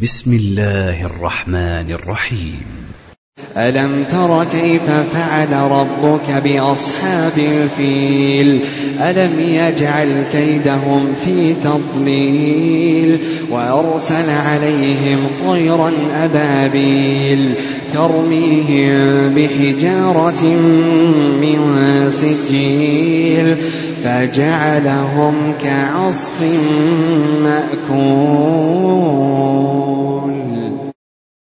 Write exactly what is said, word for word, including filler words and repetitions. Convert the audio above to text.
بسم الله الرحمن الرحيم. ألم تر كيف فعل ربك بأصحاب الفيل ألم يجعل كيدهم في تضليل وأرسل عليهم طيرا أبابيل ترميهم بحجارة من سجيل فجعلهم كعصف مأكول.